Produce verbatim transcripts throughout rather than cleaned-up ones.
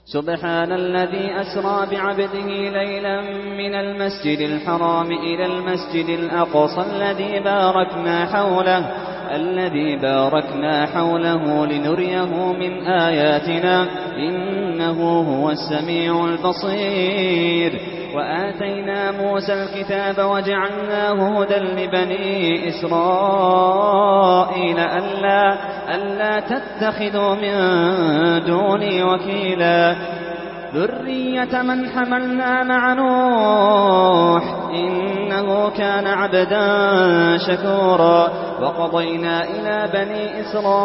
سبحان الذي أسرى بعبده ليلا من المسجد الحرام إلى المسجد الأقصى الذي باركنا حوله الذي باركنا حوله لنريه من آياتنا إنه هو السميع البصير. وآتينا موسى الكتاب وجعلناه هدى لبني إسرائيل ألا, ألا تتخذوا من دوني وكيلا ذرية من حملنا مع نوح إنه كان عبدا شكورا. وقضينا إلى بني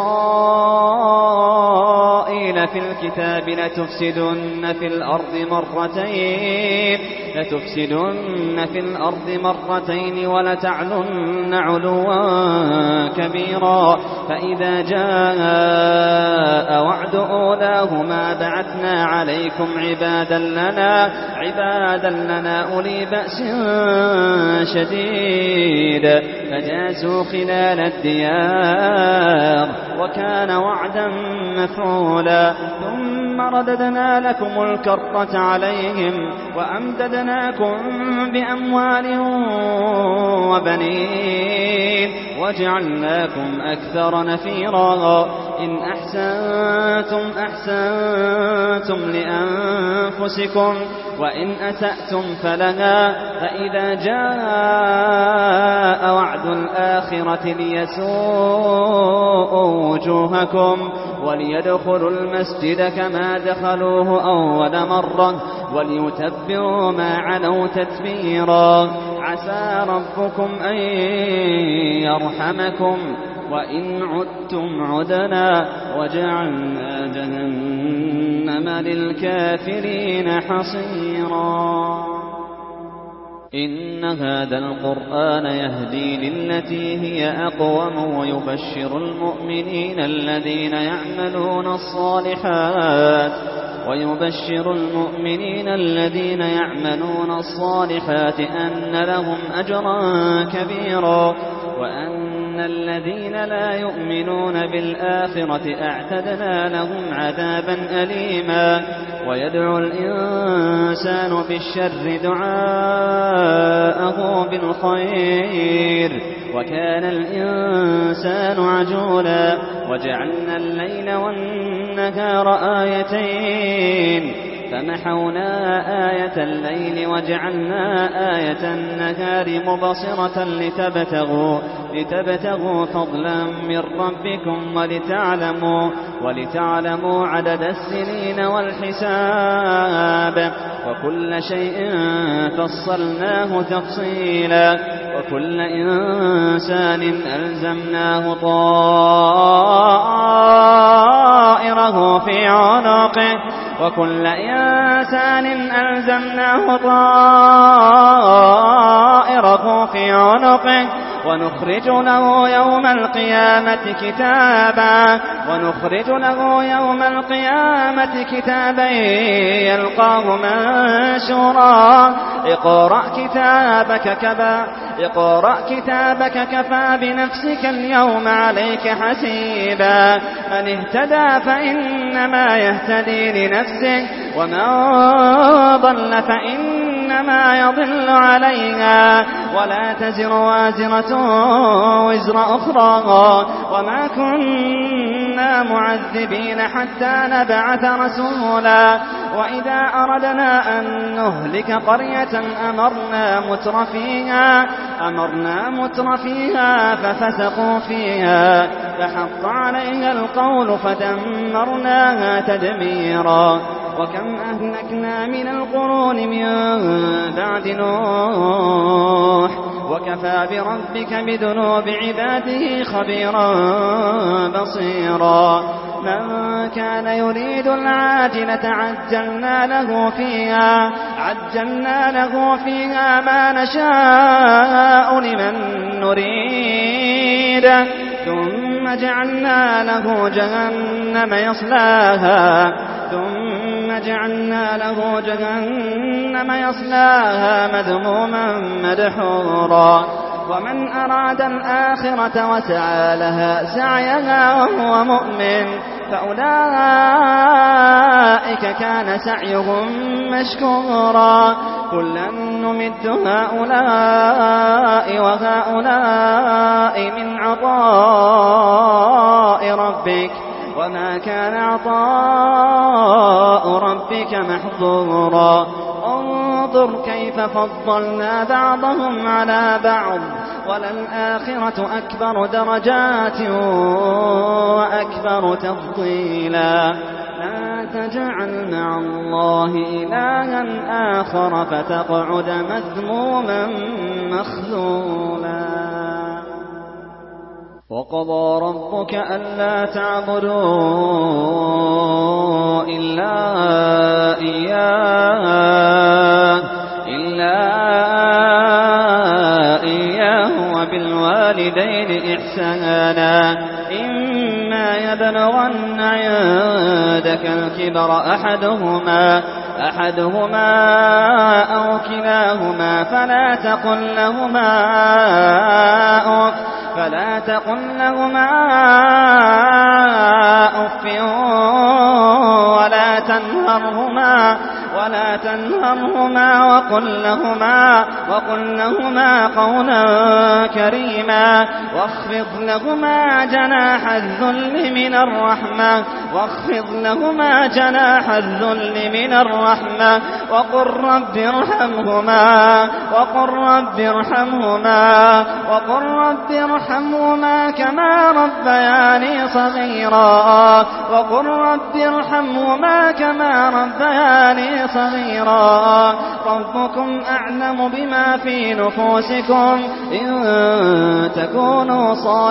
إسرائيل في الكتاب لتفسدن في الأرض مرتين لتفسدن في الأرض مرتين ولتعلن علوا كبيرا. فإذا جاء وعد أولاهما بعثنا عليكم عبادا لنا عبادا لنا أولي بأس شديد فجاسوا خلال الديار وكان وعدا مفعولا. ثم رددنا لكم الكرة عليهم وأمددناكم بأموال وبنين وجعلناكم أكثر نفيرا. إن أحسنتم أحسنتم لأنفسكم وإن أسأتم فلها. فإذا جاء وعد الآخرة ليسوءوا وجوهكم وليدخلوا المسجد كما دخلوه أول مرة وليتبروا ما علوا تتبيرا. عسى ربكم أن يرحمكم وإن عدتم عدنا وجعلنا جهنم للكافرين حصيرا. إن هذا القرآن يهدي للتي هي أقوم ويبشر المؤمنين الذين يعملون الصالحات ويبشر المؤمنين الذين يعملون الصالحات أن لهم أجرا كبيرا وأن الذين لا يؤمنون بالآخرة أعتدنا لهم عذابا أليما. ويدعو الإنسان بالشر دعاءه بالخير وكان الإنسان عجولا. وجعلنا الليل والنهار آيتين فمحونا آية الليل وجعلنا آية النهار مبصرة لتبتغوا, لتبتغوا فضلا من ربكم ولتعلموا, ولتعلموا عدد السنين والحساب وكل شيء فصلناه تفصيلا. وكل إنسان ألزمناه طائره في عنقه وكل إنسان ألزمناه طائره في عنقه ونخرج له يوم القيامة كتابا ونخرج له يوم القيامة كتابا يلقاه منشورا. اقرأ كتابك كفى اقرأ كتابك كفى بنفسك اليوم عليك حسيبا. من اهتدى فإنما يهتدي لنفسه ومن ضل فإنما يضل عليها ولا تزر وازرة وزر أخرى وما كنا معذبين حتى نبعث رسولا. وإذا أردنا أن نهلك قرية أمرنا مترفيها أمرنا مترفيها ففسقوا فيها فحق عليها القول فدمرناها تدميرا. وكم أهلكنا من القرون من بعد نوح وكفى بربك بذنوب عباده خبيرا بصيرا. من كان يريد العاجلة عجلنا له فيها عجلنا له فيها ما نشاء لمن نريد ثم جعلنا له جهنم يصلاها ثم جعلنا له جهنم يصلاها مذموما مدحورا. ومن أراد الآخرة وسعى لها سعيها وهو مؤمن فأولئك أولئك كان سعيهم مشكورا كلا نمد هؤلاء وهؤلاء من عطاء ربك وما كان عطاء ربك محظورا انظر كيف فضلنا بعضهم على بعض وللآخرة أكبر درجات وأكبر تفضيلا لا تجعل مع الله إلها آخر فتقعد مذموما مخذولا وقضى ربك ألا تعبدوا إلا إياه إلا إياه وبالوالدين إحسانا إما يبلغن عندك الكبر أحدهما أحدهما أو كلاهما فلا تقل لهما أف فلا تقل لهما أف ولا تنهرهما ولا تنهرهما وقل لهما وقل لهما قولا كريما واخفض لهما جناح الذل من الرحمة واخفض لهما جناح الذل من الرحمة وقل رب ارحمهما وقل رب ارحمهما وقل رب ارحمهما كما ربياني صغيرا وقل رب ارحمهما كما ربياني صغيرا ربكم أعلم بما في نفوسكم إن تكونوا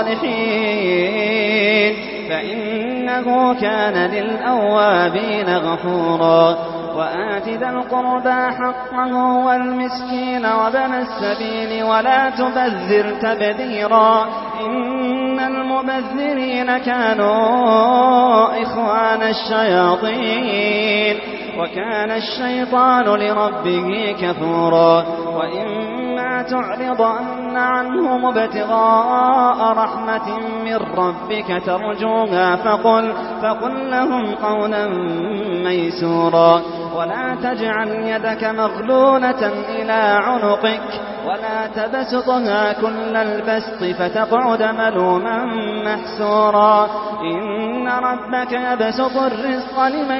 صالحين فإنه كان للأوابين غفورا وآت ذا القربى حقه والمسكين وابن السبيل ولا تبذر تبذيرا إن المبذرين كانوا إخوان الشياطين وكان الشيطان لربه كفورا وإما تعرضن عنهم ابتغاء رحمة من ربك ترجوها فقل, فقل لهم قولا ميسورا ولا تجعل يدك مغلولة إلى عنقك ولا تبسطها كل البسط فتقعد ملوما محسورا إن ربك يبسط الرزق لمن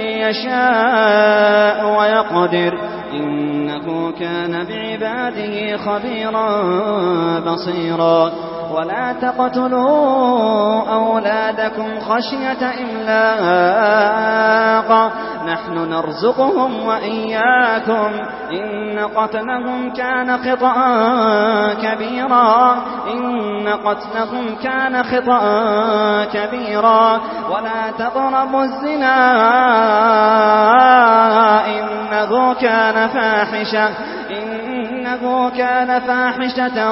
يشاء ويقدر إنه كان بعباده خبيرا بصيرا ولا تقتلوا أولادكم خشية إملاق نحن نرزقهم وإياكم إن قتلهم كان خطأ كبيرا إن قتلهم كان خطأ كبيرا ولا تقربوا الزنا إنه كان فاحشة إنه كان فاحشة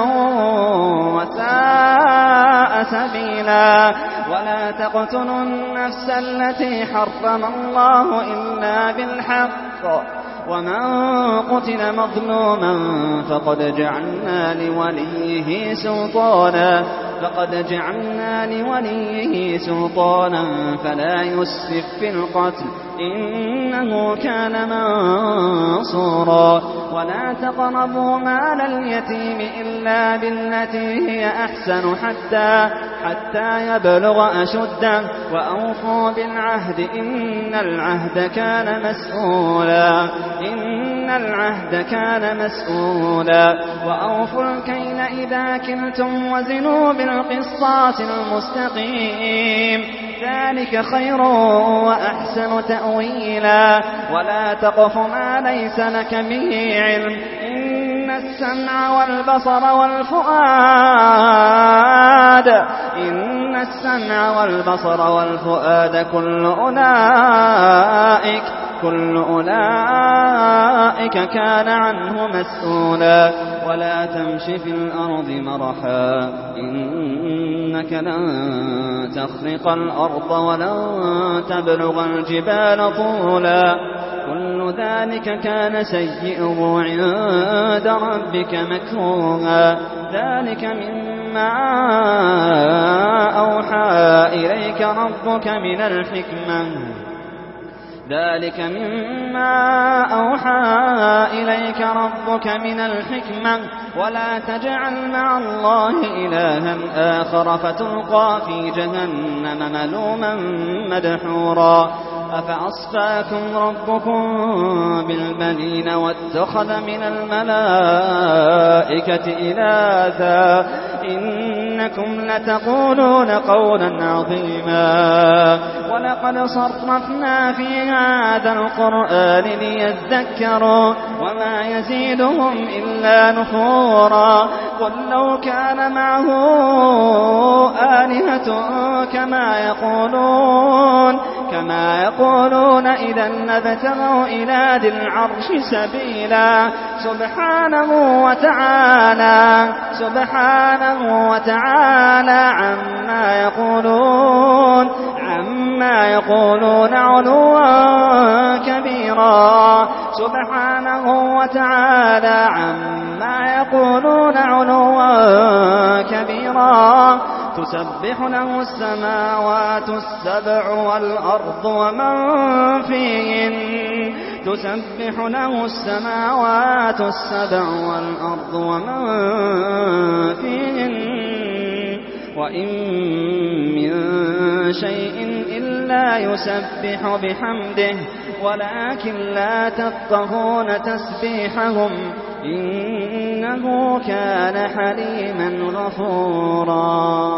وساء سبيلا ولا تقتلوا النفس التي حرم الله إلا بالحق ومن قتل مظلوما فقد جعلنا لوليه سلطانا فقد جعلنا لوليه سلطانا فلا يسرف في القتل إنه كان منصورا ولا تقربوا مال اليتيم إلا بالتي هي أحسن حتى حتى يبلغ أشده وأوفوا بالعهد إن العهد كان مسؤولا إن العهد كان مسؤولا وأوفوا الكيل إذا كلتم وزنوا بالقسطاس المستقيم ذلك خير وأحسن تأويلا ولا تقف ما ليس لك به علم إن السمع والبصر والفؤاد إن السمع والبصر والفؤاد كل أولئك كل أولئك كان عنه مسؤولا ولا تمش في الأرض مرحا إنك لن تخرق الأرض ولن تبلغ الجبال طولا كل ذلك كان سيئه عند ربك مكروها ذلك مما أوحى إليك ربك من الحكمة ذلك مما أوحى إليك ربك من الحكمة ولا تجعل مع الله إلها آخر فتلقى في جهنم ملوما مدحورا أفأصفاكم ربكم بالبنين واتخذ من الملائكة إناثا إنكم لتقولون قولا عظيما ولقد صرفنا في هذا القرآن ليذكروا وما يزيدهم إلا نفورا قل لو كان معه آلهة كما يقولون كما يقولون إذا لابتغوا إلى ذي العرش سبيلا سبحانه وتعالى سبحانه وتعالى عما يقولون عما يقولون علوا كبيرا سبحانه وتعالى عما يقولون علوا كبيرا تسبح له السماوات السبع والأرض ومن فيهن تسبح له السماوات السبع والأرض ومن فيهن وإن من شيء إلا يسبح بحمده ولكن لا تفقهون تسبيحهم إنه كان حليما غفورا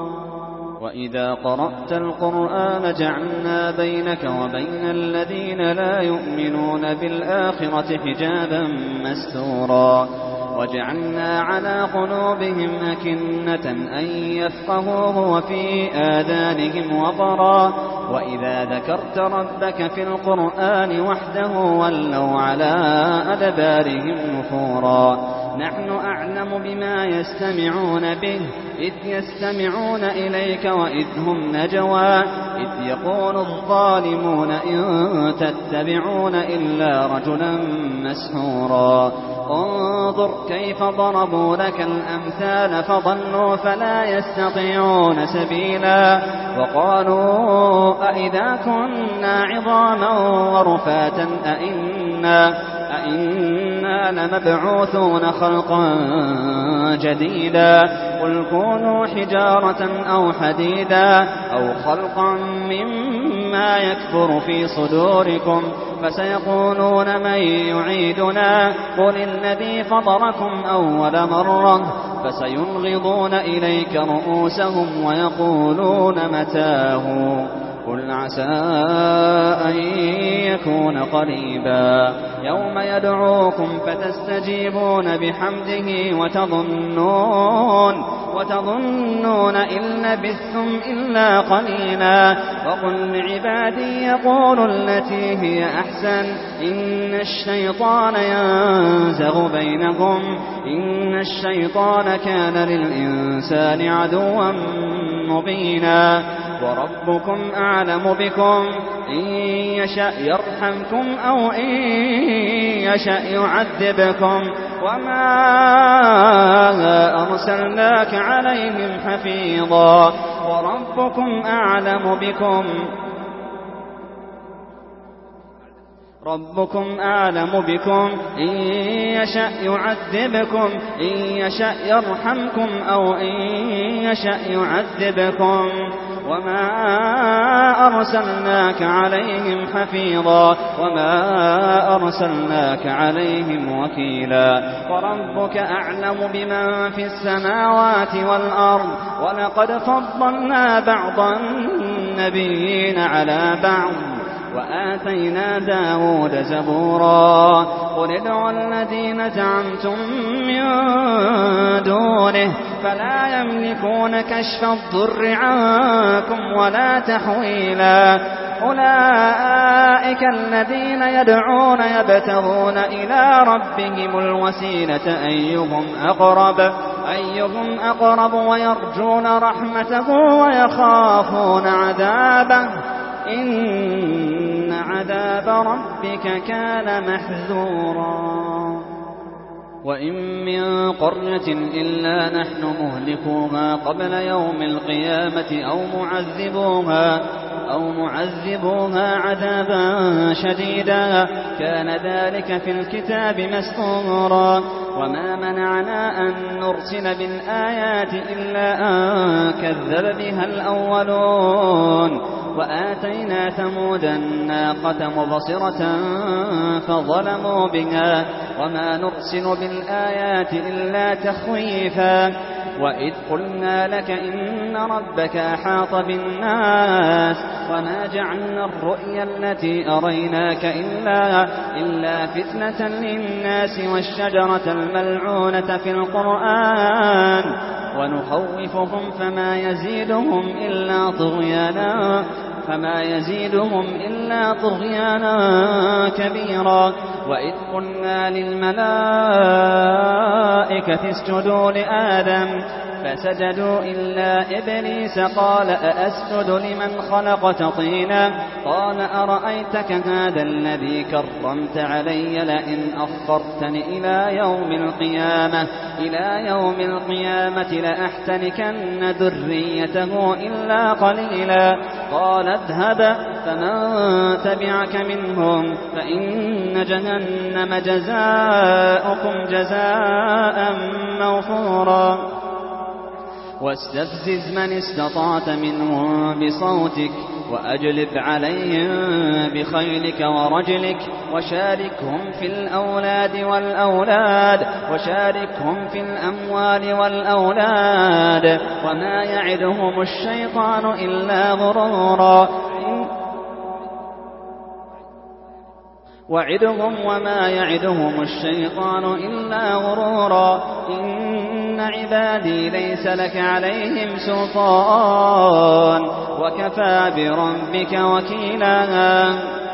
وإذا قرأت القرآن جعلنا بينك وبين الذين لا يؤمنون بالآخرة حجابا مستورا وجعلنا على قلوبهم أكنة أن يفقهوه وفي آذانهم وقرا وإذا ذكرت ربك في القرآن وحده ولوا على أدبارهم نفورا نحن أعلم بما يستمعون به إذ يستمعون إليك وإذ هم نجوى إذ يقول الظالمون إن تتبعون إلا رجلا مسحورا انظر كيف ضربوا لك الأمثال فضلوا فلا يستطيعون سبيلا وقالوا أئذا كنا عظاما ورفاتا أئنا, أئنا لمبعوثون خلقا جديدا قل كونوا حجارة أو حديدا أو خلقا مما يكبر في صدوركم فسيقولون من يعيدنا قل الذي فطركم أول مرة فسينغضون إليك رؤوسهم ويقولون متاه قل عسى أن يكون قريبا يوم يدعوكم فتستجيبون بحمده وتظنون وتظنون إن لبثتم إلا قليلا وقل لعبادي يقولوا التي هي أحسن إن الشيطان ينزغ بينكم إن الشيطان كان للإنسان عدوا مبينا وربكم أعلم بكم إن يشأ يرحمكم أو إن يشأ يعذبكم وما أرسلناك عليهم حفيظا وربكم أعلم بكم ربكم أعلم بكم إن يشأ يعذبكم إن يشأ يرحمكم أو إن يشأ يعذبكم وما أرسلناك عليهم حفيظا وما أرسلناك عليهم وكيلا وربك أعلم بمن في السماوات والأرض ولقد فضلنا بعض النبيين على بعض وآتينا داود زبورا قل ادعوا الذين زعمتم من دونه فلا يملكون كشف الضر عنكم ولا تحويلا أولئك الذين يدعون يبتغون إلى ربهم الوسيلة أيهم أقرب أيهم أقرب ويرجون رحمته ويخافون عذابه إن عذاب ربك كان محذورا وإن من قرية إلا نحن مهلكوها قبل يوم القيامة أو معذبوها أو معذبوها عذابا شديدا كان ذلك في الكتاب مسطورا. وما منعنا أن نرسل بالآيات إلا أن كذب بها الأولون. وآتينا ثمود الناقة مبصرة فظلموا بها وما نرسل بالآيات إلا تخويفا. وإذ قلنا لك إن ربك أحاط بالناس وما جعلنا الرؤيا التي أريناك إلا, إلا فتنة للناس والشجرة الملعونة في القرآن ونخوفهم فما يزيدهم إلا طغيانا فما يزيدهم إلا طغيانا كبيرا. وإذ قلنا للملائكة اسجدوا لآدم فسجدوا إلا إبليس قال أأسجد لمن خلقت طينا قال أرأيتك هذا الذي كرمت علي لئن أخرتني إلى يوم القيامة إلى يوم القيامة لأحتنكن ذريته إلا قليلا. قال اذهب فمن تبعك منهم فإن جهنم جزاؤكم جزاء موفورا. واستفزز من استطعت منهم بصوتك وأجلب عليهم بخيلك ورجلك وشاركهم في الأولاد والأولاد وشاركهم في الأموال والأولاد وما يعدهم الشيطان إلا غرورا. وعدهم وما يعدهم الشيطان إلا غرورا. إن عبادي ليس لك عليهم سلطان وكفى بربك وكيلا.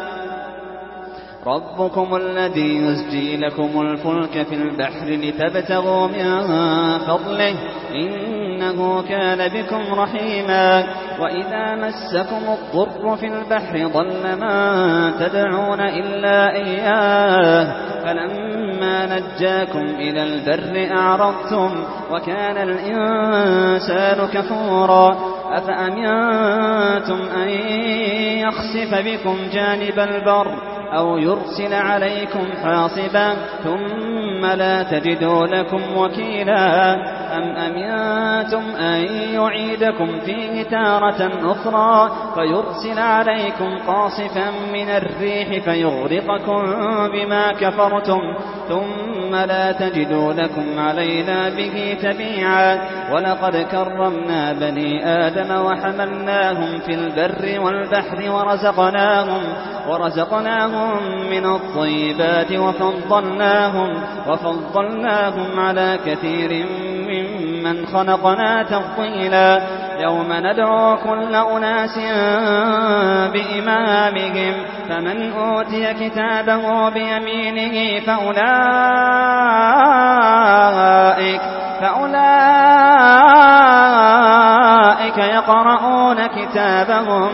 ربكم الذي يزجي لكم الفلك في البحر لتبتغوا من فضله إنه كان بكم رحيما. وإذا مسكم الضر في البحر ضل ما تدعون إلا إياه فلما نجاكم إلى البر أعرضتم وكان الإنسان كفورا. أفأمنتم أن يخسف بكم جانب البر أو يرسل عليكم حاصبا ثم لا تجدوا لكم وكيلا. أم أمنتم أن يعيدكم فيه تارة أخرى فيرسل عليكم قاصفا من الريح فيغرقكم بما كفرتم ثم لا تجدوا لكم علينا به تبيعا. ولقد كرمنا بني آدم وحملناهم في البر والبحر ورزقناهم, ورزقناهم من الطيبات وفضلناهم, وفضلناهم على كثير ممن خلقنا تفضيلا. يوم ندعو كل أناس بإمامهم فمن أوتي كتابه بيمينه فأولئك, فأولئك يقرؤون كتابهم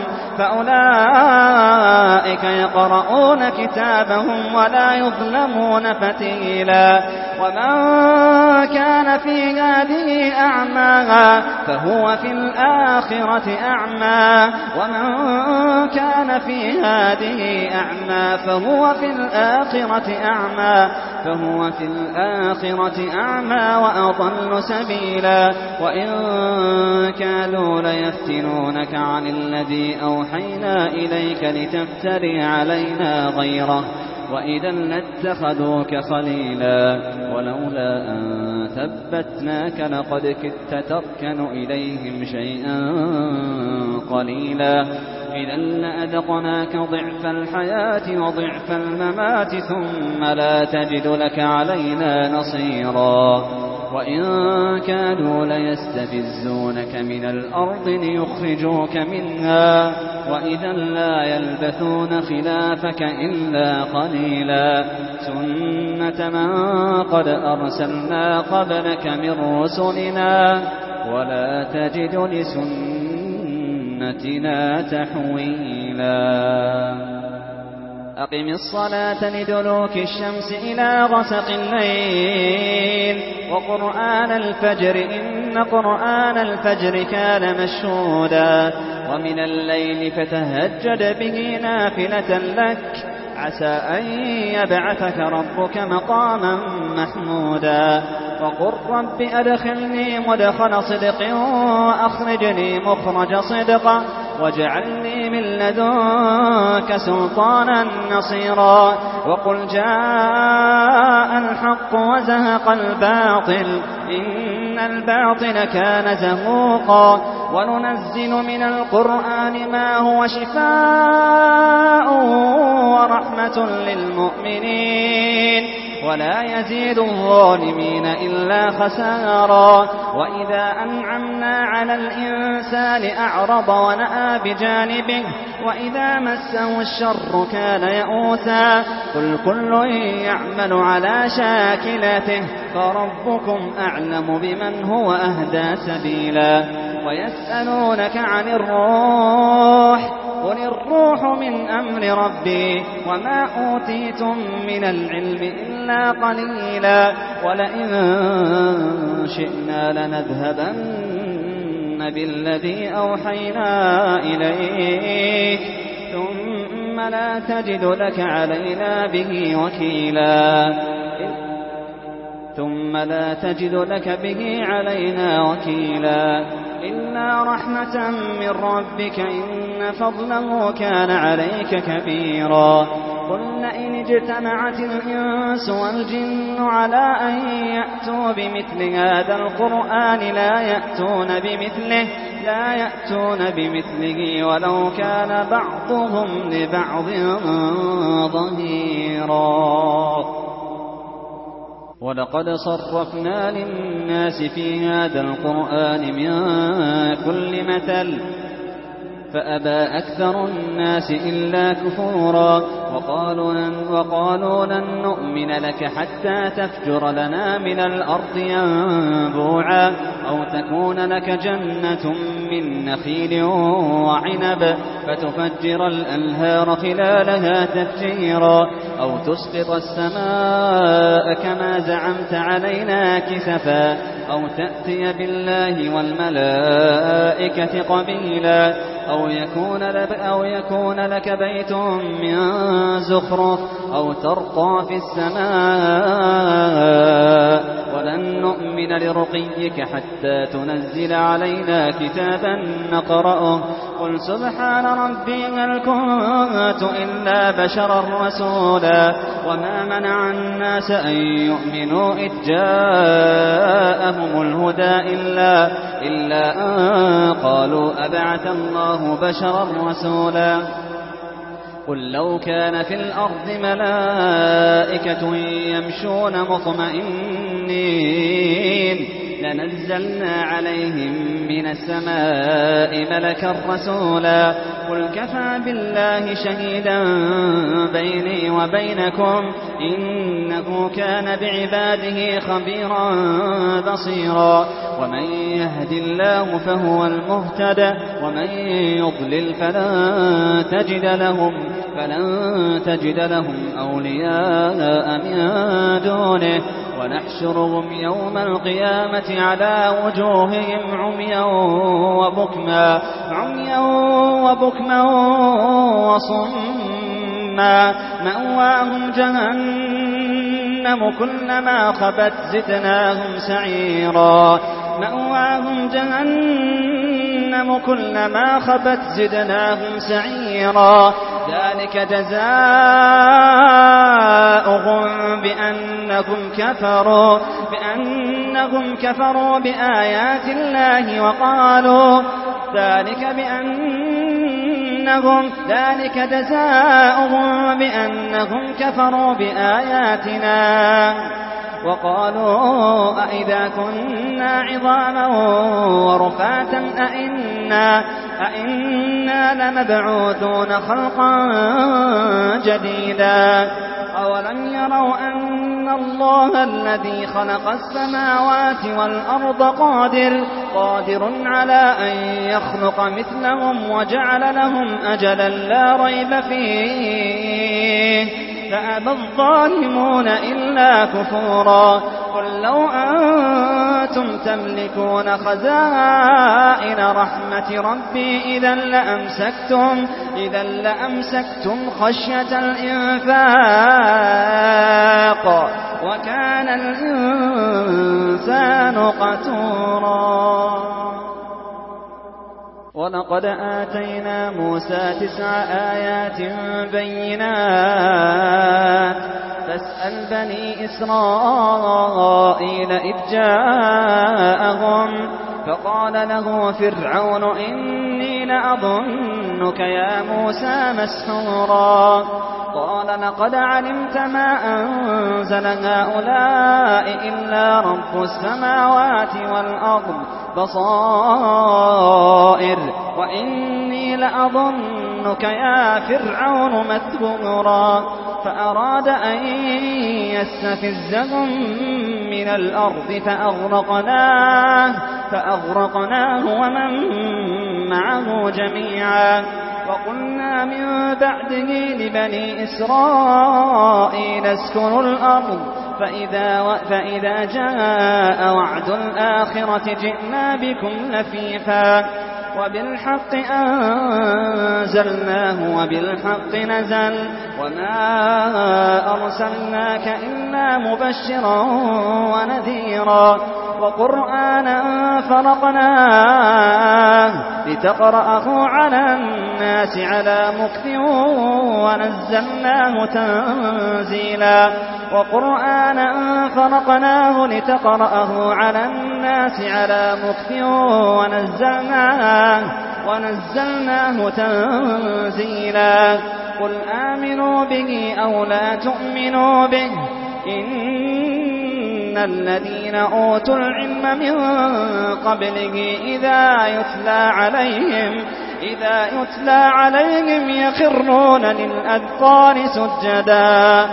فأولئك يقرؤون كتابهم ولا يظلمون فتيلا. ومن كان في هذه أعمى فهو في الآخرة أعمى ومن كان في هذه أعمى فهو في الآخرة أعمى فهو في الآخرة أعمى وأضل سبيلا. وإن كانوا ليفتنونك عن الذي أوحينا إليك لتفتري علينا غيره وإذا لاتخذوك خليلا. ولولا أن ثبتناك لقد كدت تركن إليهم شيئا قليلا. إذا لأذقناك ضعف الحياة وضعف الممات ثم لا تجد لك علينا نصيرا. وإن كانوا ليستفزونك من الأرض ليخرجوك منها وإذا لا يلبثون خلافك إلا قليلا. سنة من قد أرسلنا قبلك من رسلنا ولا تجد لسنتنا تحويلا. أقم الصلاة لدلوك الشمس إلى غسق الليل وقرآن الفجر إن قرآن الفجر كان مشهودا. ومن الليل فتهجد به نافلة لك عسى أن يبعثك ربك مقاما محمودا وقل رب أدخلني مدخل صدق وأخرجني مخرج صدق واجعلني من لدنك سلطانا نصيرا وقل جاء الحق وزهق الباطل إن الباطل كان زهوقا وننزل من القرآن ما هو شفاء ورحمة للمؤمنين ولا يزيد الظالمين إلا خسارا وإذا أنعمنا على الإنسان أعرض ونأى بجانبه وإذا مسه الشر كان يئوسا قل كل يعمل على شاكلته فربكم أعلم بمن هو أهدى سبيلا ويسألونك عن الروح قل الروح من أمر ربي وما أوتيتم من العلم إلا قليلا ولئن شئنا لنذهبن بالذي أوحينا إليك ثم لا تجد لك علينا به وكيلا ثم لا تجد لك به علينا وكيلا إلا رحمة من ربك إن فضله كان عليك كبيرا قل لئن اجتمعت الإنس والجن على أن يأتوا بمثل هذا القرآن لا يأتون بمثله لا يأتون بمثله ولو كان بعضهم لبعض ظهيرا ولقد صرفنا للناس في هذا القرآن من كل مثل فأبى أكثر الناس إلا كفورا وقالوا لن, وقالوا لن نؤمن لك حتى تفجر لنا من الأرض ينبوعا أو تكون لك جنة من نخيل وعنب فتفجر الأنهار خلالها تفجيرا أو تسقط السماء كما زعمت علينا كسفا أو تأتي بالله والملائكة قبيلا أو يكون, أو يكون لك بيت من زخرف أو ترقى في السماء ولن نؤمن لرقيك حتى تنزل علينا كتابا نقرأه قل سبحان ربي هل كنت إلا بشرا رسولا وما منع الناس أن يؤمنوا إذ جاءهم الهدى إلا, إلا أن قالوا أبعث الله بشرا رسولا قل لو كان في الأرض ملائكة يمشون مطمئنين لنزلنا عليهم من السماء ملكا رسولا قل كفى بالله شهيدا بيني وبينكم إنه كان بعباده خبيرا بصيرا ومن يهد الله فهو المهتدى ومن يضلل فلن تجد لهم فلن تجد لهم أولياء من دونه ونحشرهم يوم القيامة على وجوههم عميا وبكما عميا وبكما وصما مأواهم جهنم كلما خبت زدناهم سعيرا مأواهم جهنم كلما خبت زدناهم سعيرا ذلك جزاؤهم بأنهم كفروا بأنهم كفروا بآيات الله وقالوا ذلك بأنهم ذلك جزاؤهم بأنهم كفروا بآياتنا وقالوا أئذا كنا عظاما ورفاتا أئنا, أئنا لمبعوثون خلقا جديدا أولم يروا أن الله الذي خلق السماوات والأرض قادر, قادر على أن يخلق مثلهم وجعل لهم أجلا لا ريب فيه فأبى الظالمون إلا كفورا قل لو أن كنتم تملكون خزائن رحمة ربي إذا لأمسكتم, إذا لأمسكتم خشية الإنفاق وكان الإنسان قتورا. ولقد آتينا موسى تسع آيات بينات فاسأل بني إسرائيل إذ جاءهم فقال له فرعون إني لأظنك يا موسى مسحورا. قال لقد علمت ما أنزل هؤلاء إلا رب السماوات والأرض بصائر وإني لأظنك يا فرعون مثبورا. فأراد أن يستفزهم من الأرض فأغرقناه, فأغرقناه ومن معه جميعا. وقلنا من بعده لبني إسرائيل اسكنوا الأرض فإذا, فإذا جاء وعد الآخرة جئنا بكم لفيفا وبالحق أنزلناه وبالحق نزل وما أرسلناك إلا مبشرا ونذيرا. وقرآنا فرقناه لتقرأه على الناس على مكث ونزلناه تنزيلا. وقرآنا فرقناه لتقرأه على الناس على مكث ونزلناه, ونزلناه تنزيلا. قل آمنوا به أو لا تؤمنوا به إن الذين أوتوا العلم من قبله إذا يتلى عليهم إذا يتلى عليهم يخرون للأذقان سجدا.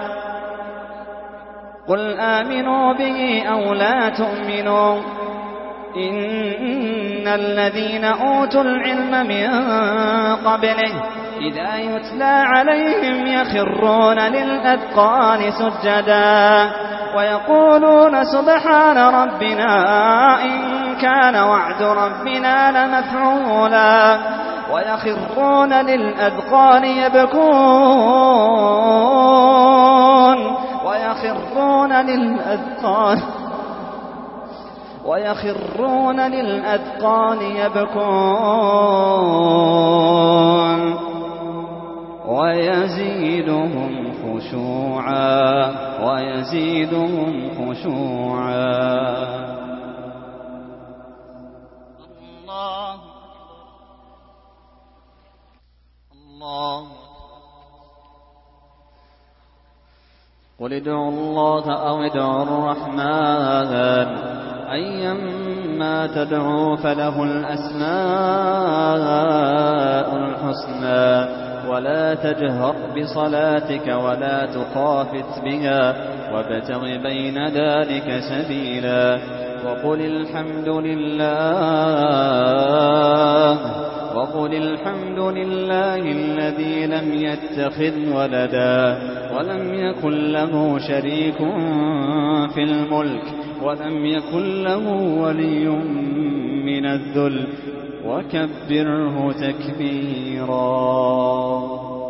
قل آمنوا به أو لا تؤمنوا إن الذين أوتوا العلم من قبله إذا يتلى عليهم يخرون للأذقان سجدا ويقولون سبحان ربنا إن كان وعد ربنا لمفعولا. ويخرون للأذقان يبكون ويخرون للأذقان ويخرون للأذقان يبكون ويزيدهم خشوعا ويزيدهم خشوعا. الله الله. قل ادعوا الله أو ادعوا الرحمن أيما تدعوا فله الأسماء الحسنى ولا تجهر بصلاتك ولا تخافت بها وابتغ بين ذلك سبيلا. وقل الحمد لله وقل الحمد لله الذي لم يتخذ ولدا ولم يكن له شريك في الملك ولم يكن له ولي من الذل وكبره تكبيرا.